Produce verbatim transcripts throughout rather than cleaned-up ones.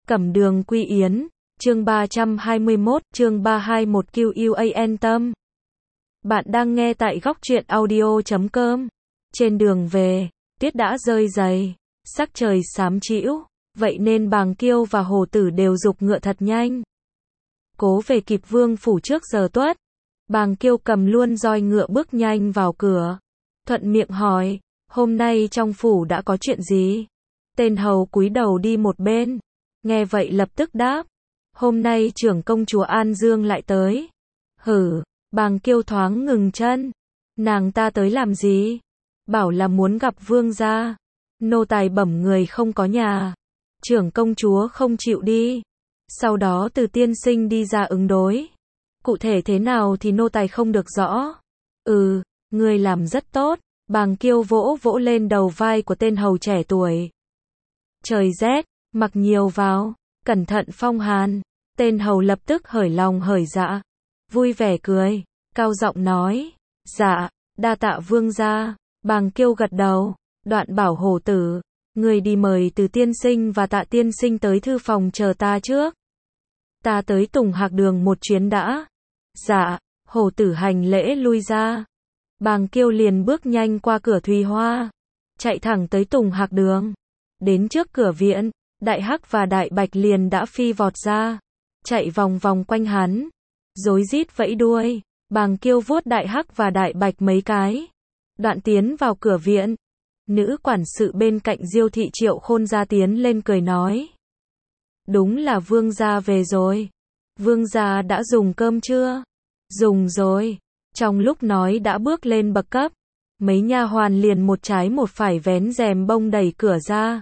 Cẩm đường quy yến, chương ba trăm hai mươi mốt, chương ba trăm hai mươi mốt Q U A N tâm. Bạn đang nghe tại góc truyện audio chấm com. Trên đường về, tuyết đã rơi dày, sắc trời xám trĩu, vậy nên Bàng Kiêu và Hồ Tử đều giục ngựa thật nhanh. Cố về kịp vương phủ trước giờ tuất. Bàng Kiêu cầm luôn roi ngựa bước nhanh vào cửa. Thuận miệng hỏi, hôm nay trong phủ đã có chuyện gì? Tên hầu cúi đầu đi một bên. Nghe vậy lập tức đáp, hôm nay trưởng công chúa An Dương lại tới. Hử, Bàng Kiêu thoáng ngừng chân. Nàng ta tới làm gì? Bảo là muốn gặp vương gia. Nô tài bẩm người không có nhà. Trưởng công chúa không chịu đi. Sau đó Từ tiên sinh đi ra ứng đối. Cụ thể thế nào thì nô tài không được rõ. Ừ, người làm rất tốt. Bàng Kiêu vỗ vỗ lên đầu vai của tên hầu trẻ tuổi. Trời rét, mặc nhiều vào, cẩn thận phong hàn. Tên hầu lập tức hởi lòng hởi dạ, vui vẻ cười, cao giọng nói, dạ, đa tạ vương gia. Bàng Kiêu gật đầu, đoạn bảo Hổ Tử, người đi mời Từ tiên sinh và Tạ tiên sinh tới thư phòng chờ ta trước. Ta tới Tùng Hạc Đường một chuyến đã. Dạ, Hổ Tử hành lễ lui ra. Bàng Kiêu liền bước nhanh qua cửa Thùy Hoa, chạy thẳng tới Tùng Hạc Đường. Đến trước cửa viện, Đại Hắc và Đại Bạch liền đã phi vọt ra, chạy vòng vòng quanh hắn, rối rít vẫy đuôi. Bàng Kiêu vuốt Đại Hắc và Đại Bạch mấy cái, đoạn tiến vào cửa viện. Nữ quản sự bên cạnh Diêu thị Triệu Khôn ra tiến lên cười nói, đúng là vương gia về rồi. Vương gia đã dùng cơm chưa? Dùng rồi. Trong lúc nói đã bước lên bậc cấp, mấy nha hoàn liền một trái một phải vén rèm bông đẩy cửa ra.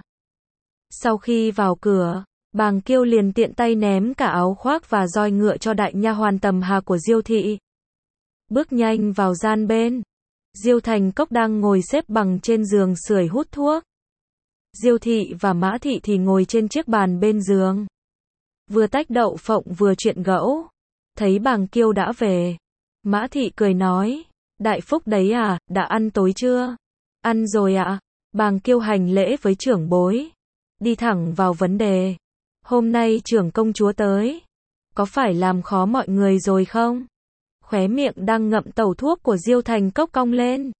Sau khi vào cửa, Bàng Kiêu liền tiện tay ném cả áo khoác và roi ngựa cho đại nha hoàn Tầm Hà của Diêu thị. Bước nhanh vào gian bên. Diêu Thành Cốc đang ngồi xếp bằng trên giường sưởi hút thuốc. Diêu thị và Mã thị thì ngồi trên chiếc bàn bên giường, vừa tách đậu phộng vừa chuyện gẫu. Thấy Bàng Kiêu đã về, Mã thị cười nói, đại phúc đấy à, đã ăn tối chưa? Ăn rồi ạ. Bàng Kiêu hành lễ với trưởng bối, đi thẳng vào vấn đề. Hôm nay trưởng công chúa tới, có phải làm khó mọi người rồi không? Khóe miệng đang ngậm tẩu thuốc của Diêu Thành Cốc cong lên,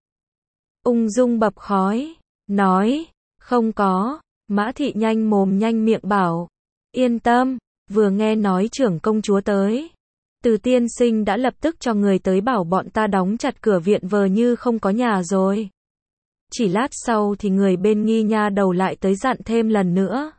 ung dung bập khói, nói, không có. Mã thị nhanh mồm nhanh miệng bảo, yên tâm, vừa nghe nói trưởng công chúa tới, Từ tiên sinh đã lập tức cho người tới bảo bọn ta đóng chặt cửa viện vờ như không có nhà rồi. Chỉ lát sau thì người bên Nghi nha đầu lại tới dặn thêm lần nữa.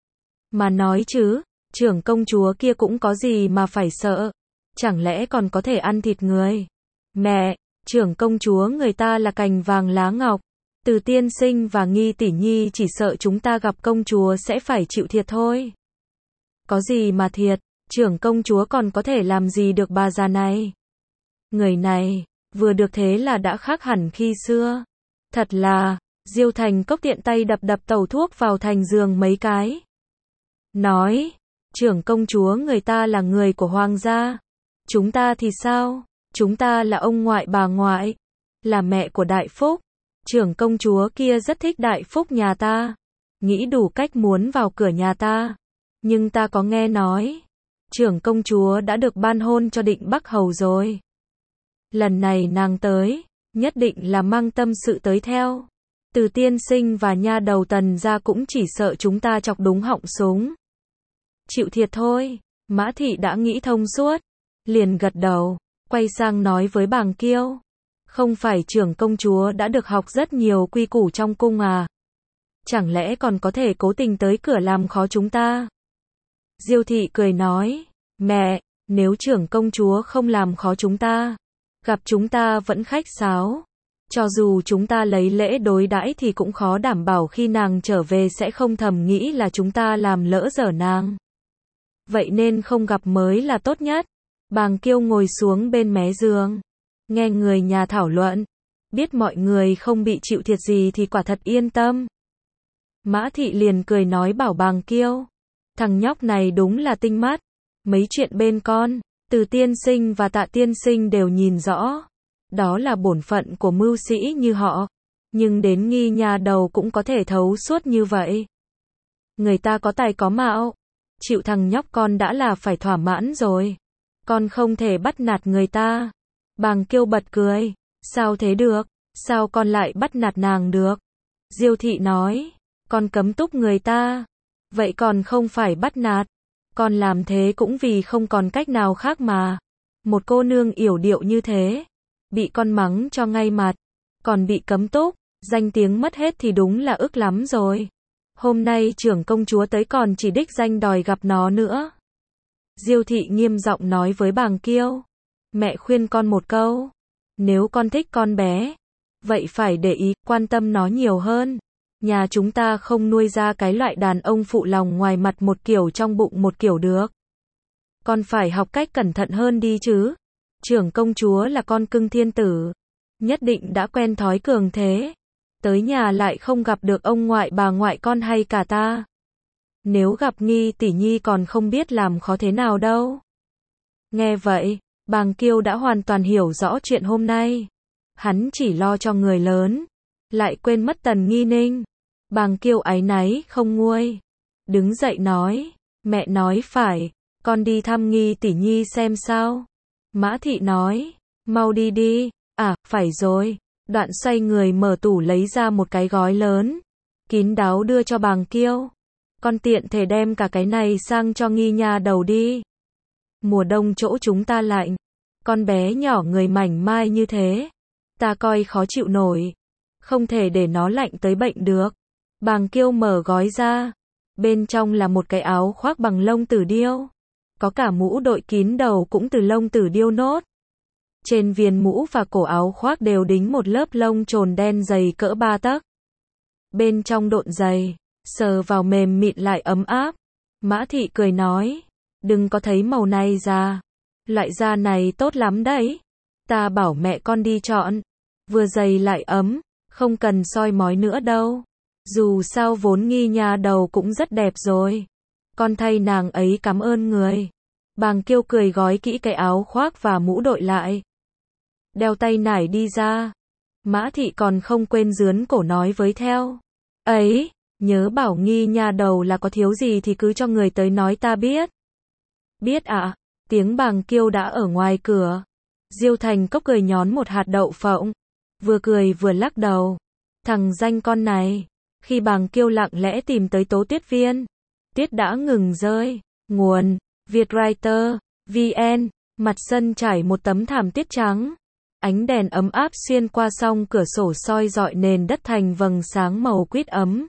Mà nói chứ, trưởng công chúa kia cũng có gì mà phải sợ, chẳng lẽ còn có thể ăn thịt người? Mẹ, trưởng công chúa người ta là cành vàng lá ngọc. Từ tiên sinh và Nghi tỷ nhi chỉ sợ chúng ta gặp công chúa sẽ phải chịu thiệt thôi. Có gì mà thiệt, trưởng công chúa còn có thể làm gì được bà già này? Người này, vừa được thế là đã khác hẳn khi xưa. Thật là, Diêu Thành Cốc tiện tay đập đập tẩu thuốc vào thành giường mấy cái. Nói, trưởng công chúa người ta là người của hoàng gia. Chúng ta thì sao? Chúng ta là ông ngoại bà ngoại, là mẹ của Đại Phúc. Trưởng công chúa kia rất thích Đại Phúc nhà ta, nghĩ đủ cách muốn vào cửa nhà ta. Nhưng ta có nghe nói, trưởng công chúa đã được ban hôn cho Định Bắc Hầu rồi. Lần này nàng tới, nhất định là mang tâm sự tới theo. Từ tiên sinh và nha đầu Tần gia cũng chỉ sợ chúng ta chọc đúng họng súng. Chịu thiệt thôi. Mã thị đã nghĩ thông suốt, liền gật đầu, quay sang nói với Bàng Kiêu, không phải trưởng công chúa đã được học rất nhiều quy củ trong cung à? Chẳng lẽ còn có thể cố tình tới cửa làm khó chúng ta? Diêu thị cười nói, mẹ, nếu trưởng công chúa không làm khó chúng ta, gặp chúng ta vẫn khách sáo, cho dù chúng ta lấy lễ đối đãi thì cũng khó đảm bảo khi nàng trở về sẽ không thầm nghĩ là chúng ta làm lỡ dở nàng. Vậy nên không gặp mới là tốt nhất. Bàng Kiêu ngồi xuống bên mé giường, nghe người nhà thảo luận, biết mọi người không bị chịu thiệt gì thì quả thật yên tâm. Mã thị liền cười nói bảo Bàng Kiêu, thằng nhóc này đúng là tinh mắt, mấy chuyện bên con, Từ tiên sinh và Tạ tiên sinh đều nhìn rõ, đó là bổn phận của mưu sĩ như họ, nhưng đến Nghi nha đầu cũng có thể thấu suốt như vậy. Người ta có tài có mạo, chịu thằng nhóc con đã là phải thỏa mãn rồi. Con không thể bắt nạt người ta. Bàng Kiêu bật cười. Sao thế được? Sao con lại bắt nạt nàng được? Diêu thị nói. Con cấm túc người ta. Vậy còn không phải bắt nạt. Con làm thế cũng vì không còn cách nào khác mà. Một cô nương yểu điệu như thế. Bị con mắng cho ngay mặt. Còn bị cấm túc. Danh tiếng mất hết thì đúng là ức lắm rồi. Hôm nay trưởng công chúa tới còn chỉ đích danh đòi gặp nó nữa. Diêu thị nghiêm giọng nói với Bàng Kiêu. Mẹ khuyên con một câu. Nếu con thích con bé, vậy phải để ý, quan tâm nó nhiều hơn. Nhà chúng ta không nuôi ra cái loại đàn ông phụ lòng ngoài mặt một kiểu trong bụng một kiểu được. Con phải học cách cẩn thận hơn đi chứ. Trưởng công chúa là con cưng thiên tử. Nhất định đã quen thói cường thế. Tới nhà lại không gặp được ông ngoại bà ngoại con hay cả ta. Nếu gặp Nghi tỷ nhi còn không biết làm khó thế nào đâu. Nghe vậy, Bàng Kiêu đã hoàn toàn hiểu rõ chuyện hôm nay. Hắn chỉ lo cho người lớn, lại quên mất Tần Nghi Ninh. Bàng Kiêu áy náy không nguôi. Đứng dậy nói, mẹ nói phải, con đi thăm Nghi tỷ nhi xem sao. Mã Thị nói, mau đi đi, à, phải rồi. Đoạn xoay người mở tủ lấy ra một cái gói lớn, kín đáo đưa cho Bàng Kiêu. Con tiện thể đem cả cái này sang cho Nghi nha đầu đi. Mùa đông chỗ chúng ta lạnh, con bé nhỏ người mảnh mai như thế, ta coi khó chịu nổi, không thể để nó lạnh tới bệnh được. Bàng Kiêu mở gói ra, bên trong là một cái áo khoác bằng lông tử điêu, có cả mũ đội kín đầu cũng từ lông tử điêu nốt. Trên viền mũ và cổ áo khoác đều đính một lớp lông trồn đen dày cỡ ba tấc. Bên trong độn dày, sờ vào mềm mịn lại ấm áp. Mã Thị cười nói, đừng có thấy màu này ra, loại da này tốt lắm đấy. Ta bảo mẹ con đi chọn, vừa dày lại ấm, không cần soi mói nữa đâu. Dù sao vốn Nghi nha đầu cũng rất đẹp rồi. Con thay nàng ấy cảm ơn người. Bàng Kiêu cười gói kỹ cái áo khoác và mũ đội lại. Đeo tay nải đi ra. Mã Thị còn không quên rướn cổ nói với theo. Ấy, nhớ bảo Nghi nha đầu là có thiếu gì thì cứ cho người tới nói ta biết. Biết ạ, à, tiếng Bàng Kiêu đã ở ngoài cửa. Diêu Thành Cốc cười nhón một hạt đậu phộng. Vừa cười vừa lắc đầu. Thằng danh con này. Khi Bàng Kiêu lặng lẽ tìm tới Tố Tuyết Viên, tuyết đã ngừng rơi. Nguồn, Vietwriter, vê en, mặt sân trải một tấm thảm tuyết trắng. Ánh đèn ấm áp xuyên qua song cửa sổ soi rọi nền đất thành vầng sáng màu quýt ấm.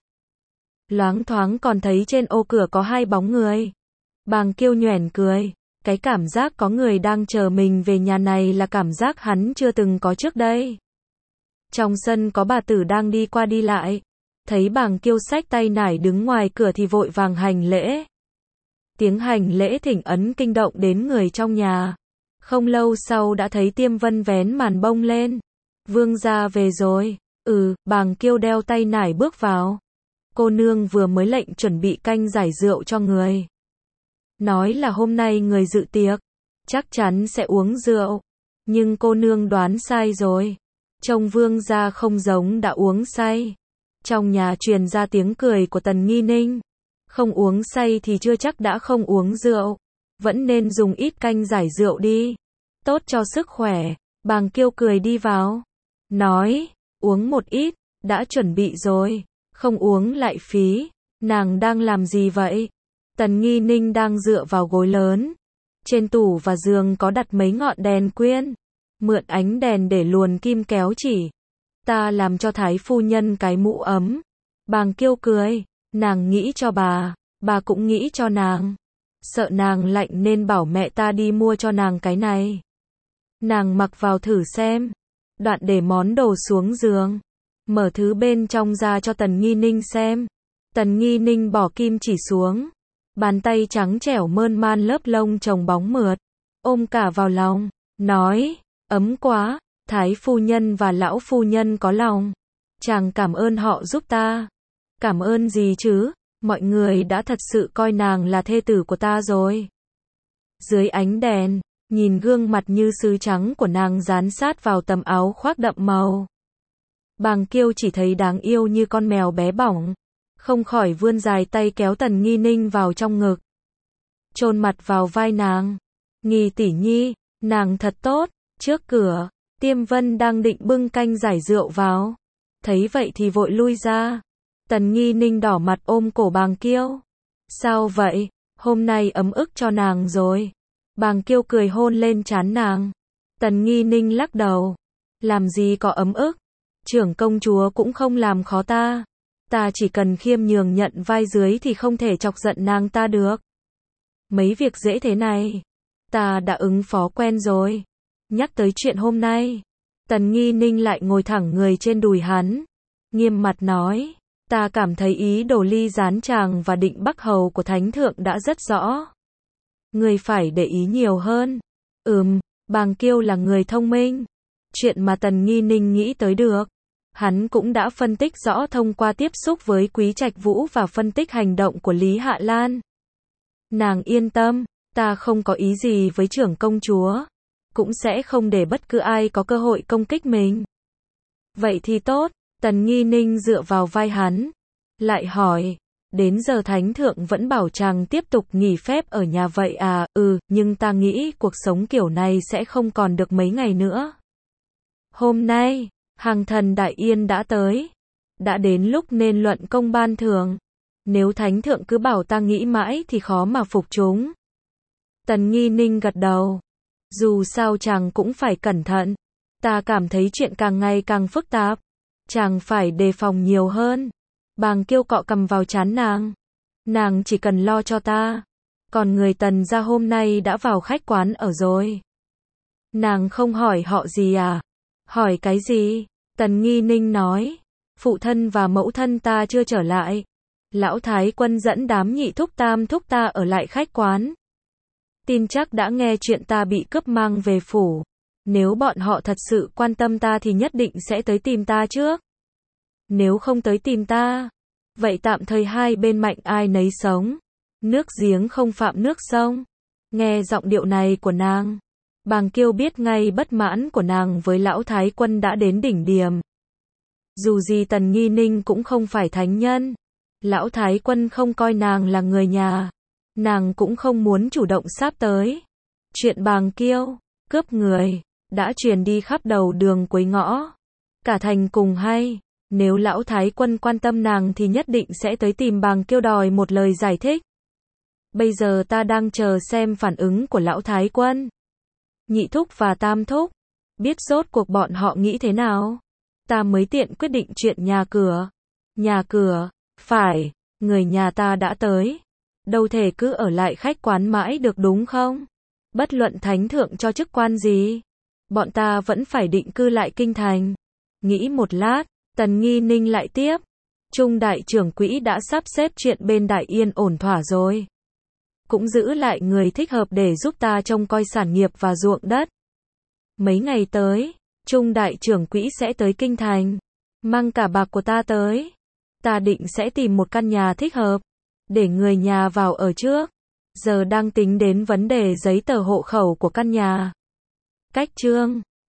Loáng thoáng còn thấy trên ô cửa có hai bóng người. Bàng Kiêu nhoẻn cười. Cái cảm giác có người đang chờ mình về nhà này là cảm giác hắn chưa từng có trước đây. Trong sân có bà tử đang đi qua đi lại. Thấy Bàng Kiêu xách tay nải đứng ngoài cửa thì vội vàng hành lễ. Tiếng hành lễ thỉnh ấn kinh động đến người trong nhà. Không lâu sau đã thấy Tiêm Vân vén màn bông lên. Vương gia về rồi. Ừ, Bàng Kiêu đeo tay nải bước vào. Cô nương vừa mới lệnh chuẩn bị canh giải rượu cho người. Nói là hôm nay người dự tiệc, chắc chắn sẽ uống rượu. Nhưng cô nương đoán sai rồi. Trông vương gia không giống đã uống say. Trong nhà truyền ra tiếng cười của Tần Nghi Ninh. Không uống say thì chưa chắc đã không uống rượu. Vẫn nên dùng ít canh giải rượu đi. Tốt cho sức khỏe. Bàng Kiêu cười đi vào. Nói, uống một ít, đã chuẩn bị rồi. Không uống lại phí. Nàng đang làm gì vậy? Tần Nghi Ninh đang dựa vào gối lớn. Trên tủ và giường có đặt mấy ngọn đèn quyên. Mượn ánh đèn để luồn kim kéo chỉ. Ta làm cho thái phu nhân cái mũ ấm. Bàng Kiêu cười. Nàng nghĩ cho bà. Bà cũng nghĩ cho nàng. Sợ nàng lạnh nên bảo mẹ ta đi mua cho nàng cái này. Nàng mặc vào thử xem. Đoạn để món đồ xuống giường. Mở thứ bên trong ra cho Tần Nghi Ninh xem. Tần Nghi Ninh bỏ kim chỉ xuống. Bàn tay trắng trẻo mơn man lớp lông chồng bóng mượt. Ôm cả vào lòng. Nói, ấm quá. Thái phu nhân và lão phu nhân có lòng. Chàng cảm ơn họ giúp ta. Cảm ơn gì chứ? Mọi người đã thật sự coi nàng là thê tử của ta rồi. Dưới ánh đèn, nhìn gương mặt như sứ trắng của nàng dán sát vào tấm áo khoác đậm màu. Bàng Kiêu chỉ thấy đáng yêu như con mèo bé bỏng. Không khỏi vươn dài tay kéo Tần Nghi Ninh vào trong ngực. chôn mặt vào vai nàng. Nghi tỷ nhi, nàng thật tốt. Trước cửa, Tiêm Vân đang định bưng canh giải rượu vào. Thấy vậy thì vội lui ra. Tần Nghi Ninh đỏ mặt ôm cổ Bàng Kiêu. Sao vậy? Hôm nay ấm ức cho nàng rồi. Bàng Kiêu cười hôn lên trán nàng. Tần Nghi Ninh lắc đầu. Làm gì có ấm ức. Trưởng công chúa cũng không làm khó ta. Ta chỉ cần khiêm nhường nhận vai dưới thì không thể chọc giận nàng ta được. Mấy việc dễ thế này, ta đã ứng phó quen rồi. Nhắc tới chuyện hôm nay, Tần Nghi Ninh lại ngồi thẳng người trên đùi hắn. Nghiêm mặt nói, ta cảm thấy ý đồ ly gián chàng và Định Bắc Hầu của Thánh Thượng đã rất rõ. Người phải để ý nhiều hơn. Ừm, Bàng Kiêu là người thông minh. Chuyện mà Tần Nghi Ninh nghĩ tới được, hắn cũng đã phân tích rõ thông qua tiếp xúc với Quý Trạch Vũ và phân tích hành động của Lý Hạ Lan. Nàng yên tâm, ta không có ý gì với trưởng công chúa, cũng sẽ không để bất cứ ai có cơ hội công kích mình. Vậy thì tốt. Tần Nghi Ninh dựa vào vai hắn, lại hỏi, đến giờ Thánh Thượng vẫn bảo chàng tiếp tục nghỉ phép ở nhà vậy à? Ừ, nhưng ta nghĩ cuộc sống kiểu này sẽ không còn được mấy ngày nữa. Hôm nay, Hàng Thần Đại Yên đã tới, đã đến lúc nên luận công ban thưởng. Nếu Thánh Thượng cứ bảo ta nghĩ mãi thì khó mà phục chúng. Tần Nghi Ninh gật đầu. Dù sao chàng cũng phải cẩn thận. Ta cảm thấy chuyện càng ngày càng phức tạp. Chàng phải đề phòng nhiều hơn. Bàng Kiêu cọ cầm vào trán nàng. Nàng chỉ cần lo cho ta. Còn người Tần gia hôm nay đã vào khách quán ở rồi. Nàng không hỏi họ gì à? Hỏi cái gì? Tần Nghi Ninh nói. Phụ thân và mẫu thân ta chưa trở lại. Lão Thái Quân dẫn đám nhị thúc tam thúc ta ở lại khách quán. Tin chắc đã nghe chuyện ta bị cướp mang về phủ. Nếu bọn họ thật sự quan tâm ta thì nhất định sẽ tới tìm ta trước. Nếu không tới tìm ta, vậy tạm thời hai bên mạnh ai nấy sống. Nước giếng không phạm nước sông. Nghe giọng điệu này của nàng, Bàng Kiêu biết ngay bất mãn của nàng với Lão Thái Quân đã đến đỉnh điểm. Dù gì Tần Nghi Ninh cũng không phải thánh nhân. Lão Thái Quân không coi nàng là người nhà. Nàng cũng không muốn chủ động sáp tới. Chuyện Bàng Kiêu cướp người đã truyền đi khắp đầu đường cuối ngõ. Cả thành cùng hay. Nếu Lão Thái Quân quan tâm nàng thì nhất định sẽ tới tìm Bàng Kiêu đòi một lời giải thích. Bây giờ ta đang chờ xem phản ứng của Lão Thái Quân. Nhị thúc và tam thúc, biết rốt cuộc bọn họ nghĩ thế nào. Ta mới tiện quyết định chuyện nhà cửa. Nhà cửa, phải, người nhà ta đã tới. Đâu thể cứ ở lại khách quán mãi được đúng không? Bất luận Thánh Thượng cho chức quan gì, bọn ta vẫn phải định cư lại kinh thành. Nghĩ một lát, Tần Nghi Ninh lại tiếp. Trung đại trưởng quỹ đã sắp xếp chuyện bên Đại Yên ổn thỏa rồi. Cũng giữ lại người thích hợp để giúp ta trông coi sản nghiệp và ruộng đất. Mấy ngày tới, Trung đại trưởng quỹ sẽ tới kinh thành. Mang cả bạc của ta tới. Ta định sẽ tìm một căn nhà thích hợp, để người nhà vào ở trước. Giờ đang tính đến vấn đề giấy tờ hộ khẩu của căn nhà. Cách chương